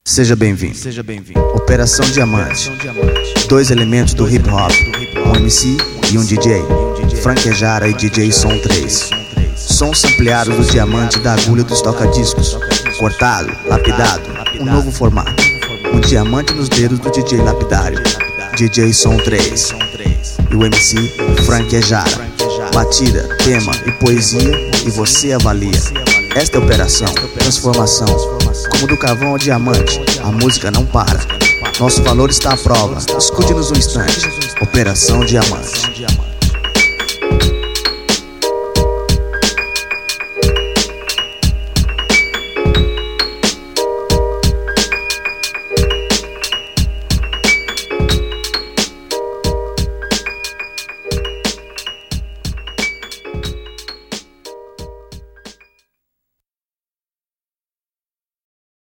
Seja bem-vindo. Operação Diamante. Dois elementos do hip hop, um MC e um DJ. Franquejara e DJ Som 3. Sons ampliados do diamante da agulha dos toca-discos. Cortado, lapidado, um novo formato. Um diamante nos dedos do DJ lapidário, DJ Som 3. E o MC Franquejara. Batida, tema e poesia, e você avalia. Esta é a operação, transformação. Como do carvão ao diamante, a música não para. Nosso valor está à prova. Escute-nos um instante. Operação Diamante.